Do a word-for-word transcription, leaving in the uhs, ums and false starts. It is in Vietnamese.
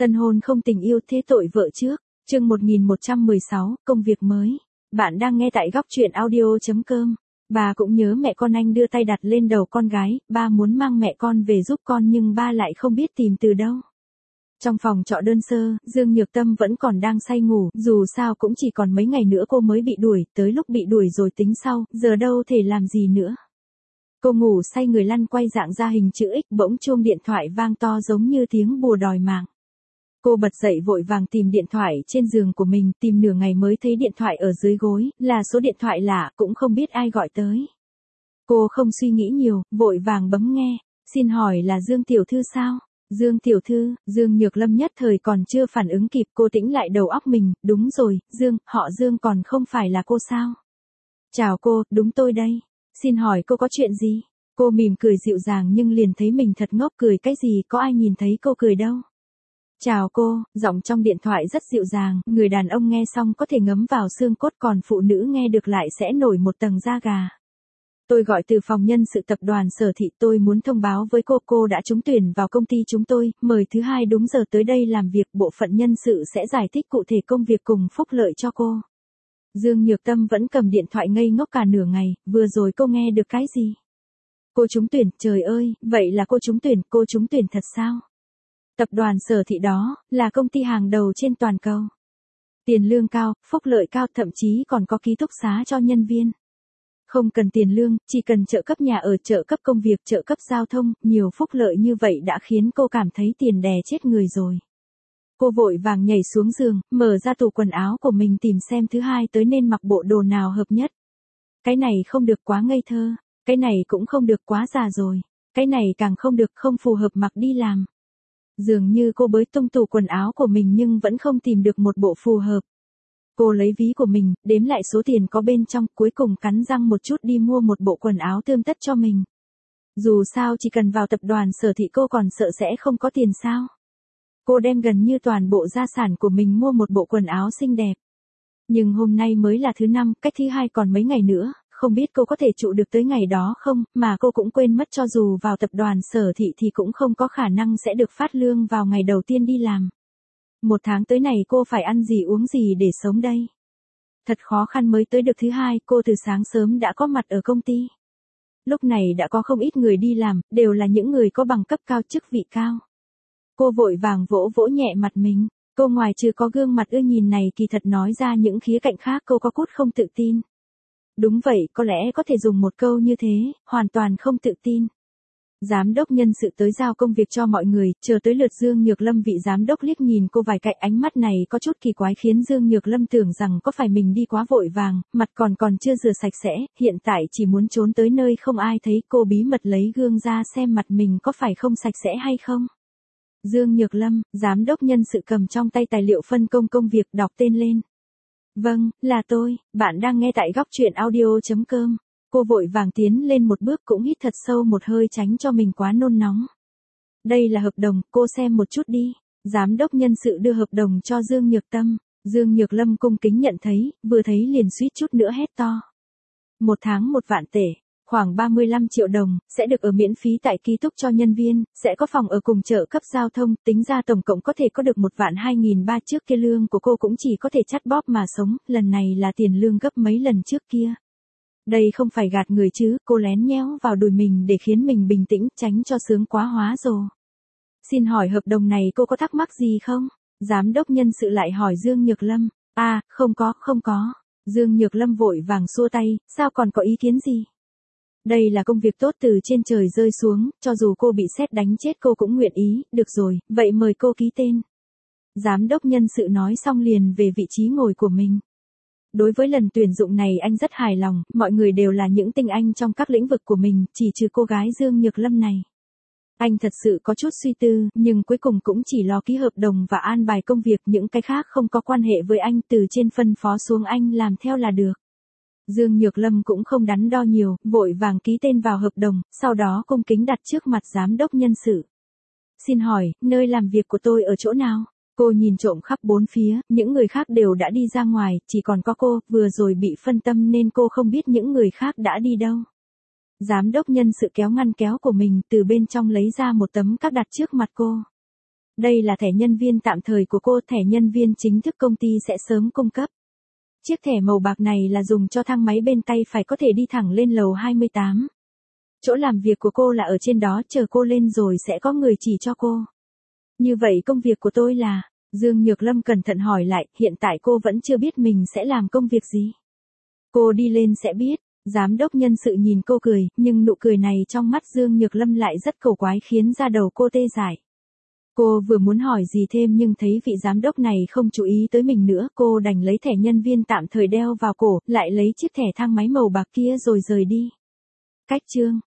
Tân hôn không tình yêu thế tội vợ trước, chương một nghìn một trăm mười sáu, công việc mới. Bạn đang nghe tại góc truyện audio.com. Bà cũng nhớ mẹ con anh đưa tay đặt lên đầu con gái, ba muốn mang mẹ con về giúp con nhưng ba lại không biết tìm từ đâu. Trong phòng trọ đơn sơ, Dương Nhược Tâm vẫn còn đang say ngủ, dù sao cũng chỉ còn mấy ngày nữa cô mới bị đuổi, tới lúc bị đuổi rồi tính sau, giờ đâu thể làm gì nữa. Cô ngủ say người lăn quay dạng ra hình chữ X, bỗng chuông điện thoại vang to giống như tiếng bùa đòi mạng. Cô bật dậy vội vàng tìm điện thoại trên giường của mình, tìm nửa ngày mới thấy điện thoại ở dưới gối, là số điện thoại lạ, cũng không biết ai gọi tới. Cô không suy nghĩ nhiều, vội vàng bấm nghe, xin hỏi là Dương Tiểu Thư sao? Dương Tiểu Thư, Dương Nhược Lâm nhất thời còn chưa phản ứng kịp, cô tĩnh lại đầu óc mình, đúng rồi, Dương, họ Dương còn không phải là cô sao? Chào cô, đúng tôi đây. Xin hỏi cô có chuyện gì? Cô mỉm cười dịu dàng nhưng liền thấy mình thật ngốc, cười cái gì, có ai nhìn thấy cô cười đâu. Chào cô, giọng trong điện thoại rất dịu dàng, người đàn ông nghe xong có thể ngấm vào xương cốt, còn phụ nữ nghe được lại sẽ nổi một tầng da gà. Tôi gọi từ phòng nhân sự tập đoàn Sở Thị, tôi muốn thông báo với cô, cô đã trúng tuyển vào công ty chúng tôi, mời thứ hai đúng giờ tới đây làm việc, bộ phận nhân sự sẽ giải thích cụ thể công việc cùng phúc lợi cho cô. Dương Nhược Tâm vẫn cầm điện thoại ngây ngốc cả nửa ngày, vừa rồi cô nghe được cái gì? Cô trúng tuyển, trời ơi, vậy là cô trúng tuyển, cô trúng tuyển thật sao? Tập đoàn Sở Thị đó, là công ty hàng đầu trên toàn cầu. Tiền lương cao, phúc lợi cao, thậm chí còn có ký túc xá cho nhân viên. Không cần tiền lương, chỉ cần trợ cấp nhà ở, trợ cấp công việc, trợ cấp giao thông, nhiều phúc lợi như vậy đã khiến cô cảm thấy tiền đè chết người rồi. Cô vội vàng nhảy xuống giường, mở ra tủ quần áo của mình tìm xem thứ hai tới nên mặc bộ đồ nào hợp nhất. Cái này không được, quá ngây thơ. Cái này cũng không được, quá già rồi. Cái này càng không được, không phù hợp mặc đi làm. Dường như cô bới tung tủ quần áo của mình nhưng vẫn không tìm được một bộ phù hợp. Cô lấy ví của mình, đếm lại số tiền có bên trong, cuối cùng cắn răng một chút đi mua một bộ quần áo tươm tất cho mình. Dù sao chỉ cần vào tập đoàn Sở Thị cô còn sợ sẽ không có tiền sao. Cô đem gần như toàn bộ gia sản của mình mua một bộ quần áo xinh đẹp. Nhưng hôm nay mới là thứ năm, cách thứ hai còn mấy ngày nữa, không biết cô có thể trụ được tới ngày đó không, mà cô cũng quên mất cho dù vào tập đoàn Sở Thị thì cũng không có khả năng sẽ được phát lương vào ngày đầu tiên đi làm. Một tháng tới này cô phải ăn gì uống gì để sống đây? Thật khó khăn mới tới được thứ hai, cô từ sáng sớm đã có mặt ở công ty. Lúc này đã có không ít người đi làm, đều là những người có bằng cấp cao, chức vị cao. Cô vội vàng vỗ vỗ nhẹ mặt mình, cô ngoài trừ có gương mặt ưa nhìn này kỳ thật nói ra những khía cạnh khác cô có cút không tự tin. Đúng vậy, có lẽ có thể dùng một câu như thế, hoàn toàn không tự tin. Giám đốc nhân sự tới giao công việc cho mọi người, chờ tới lượt Dương Nhược Lâm, vị giám đốc liếc nhìn cô vài cái, ánh mắt này có chút kỳ quái khiến Dương Nhược Lâm tưởng rằng có phải mình đi quá vội vàng, mặt còn còn chưa rửa sạch sẽ, hiện tại chỉ muốn trốn tới nơi không ai thấy. Cô bí mật lấy gương ra xem mặt mình có phải không sạch sẽ hay không. Dương Nhược Lâm, giám đốc nhân sự cầm trong tay tài liệu phân công công việc, đọc tên lên. Vâng, là tôi, bạn đang nghe tại góc truyện audio.com. Cô vội vàng tiến lên một bước, cũng hít thật sâu một hơi tránh cho mình quá nôn nóng. Đây là hợp đồng, cô xem một chút đi. Giám đốc nhân sự đưa hợp đồng cho Dương Nhược Tâm. Dương Nhược Lâm cung kính nhận thấy, vừa thấy liền suýt chút nữa hét to. Một tháng một vạn tể, khoảng ba mươi lăm triệu đồng, sẽ được ở miễn phí tại ký túc cho nhân viên, sẽ có phòng ở cùng trợ cấp giao thông, tính ra tổng cộng có thể có được một vạn hai nghìn ba, trước kia lương của cô cũng chỉ có thể chắt bóp mà sống, lần này là tiền lương gấp mấy lần trước kia. Đây không phải gạt người chứ, cô lén nhéo vào đùi mình để khiến mình bình tĩnh, tránh cho sướng quá hóa rồi. Xin hỏi hợp đồng này cô có thắc mắc gì không? Giám đốc nhân sự lại hỏi Dương Nhược Lâm. À, không có, không có. Dương Nhược Lâm vội vàng xua tay, sao còn có ý kiến gì? Đây là công việc tốt từ trên trời rơi xuống, cho dù cô bị sét đánh chết cô cũng nguyện ý, được rồi, vậy mời cô ký tên. Giám đốc nhân sự nói xong liền về vị trí ngồi của mình. Đối với lần tuyển dụng này anh rất hài lòng, mọi người đều là những tinh anh trong các lĩnh vực của mình, chỉ trừ cô gái Dương Nhược Lâm này. Anh thật sự có chút suy tư, nhưng cuối cùng cũng chỉ lo ký hợp đồng và an bài công việc, những cái khác không có quan hệ với anh, từ trên phân phó xuống anh làm theo là được. Dương Nhược Lâm cũng không đắn đo nhiều, vội vàng ký tên vào hợp đồng, sau đó cung kính đặt trước mặt giám đốc nhân sự. Xin hỏi, nơi làm việc của tôi ở chỗ nào? Cô nhìn trộm khắp bốn phía, những người khác đều đã đi ra ngoài, chỉ còn có cô, vừa rồi bị phân tâm nên cô không biết những người khác đã đi đâu. Giám đốc nhân sự kéo ngăn kéo của mình, từ bên trong lấy ra một tấm card đặt trước mặt cô. Đây là thẻ nhân viên tạm thời của cô, thẻ nhân viên chính thức công ty sẽ sớm cung cấp. Chiếc thẻ màu bạc này là dùng cho thang máy bên tay phải có thể đi thẳng lên lầu hai mươi tám. Chỗ làm việc của cô là ở trên đó, chờ cô lên rồi sẽ có người chỉ cho cô. Như vậy công việc của tôi là, Dương Nhược Lâm cẩn thận hỏi lại, hiện tại cô vẫn chưa biết mình sẽ làm công việc gì. Cô đi lên sẽ biết, giám đốc nhân sự nhìn cô cười, nhưng nụ cười này trong mắt Dương Nhược Lâm lại rất cổ quái khiến da đầu cô tê dại. Cô vừa muốn hỏi gì thêm nhưng thấy vị giám đốc này không chú ý tới mình nữa, cô đành lấy thẻ nhân viên tạm thời đeo vào cổ, lại lấy chiếc thẻ thang máy màu bạc kia rồi rời đi. Cách chương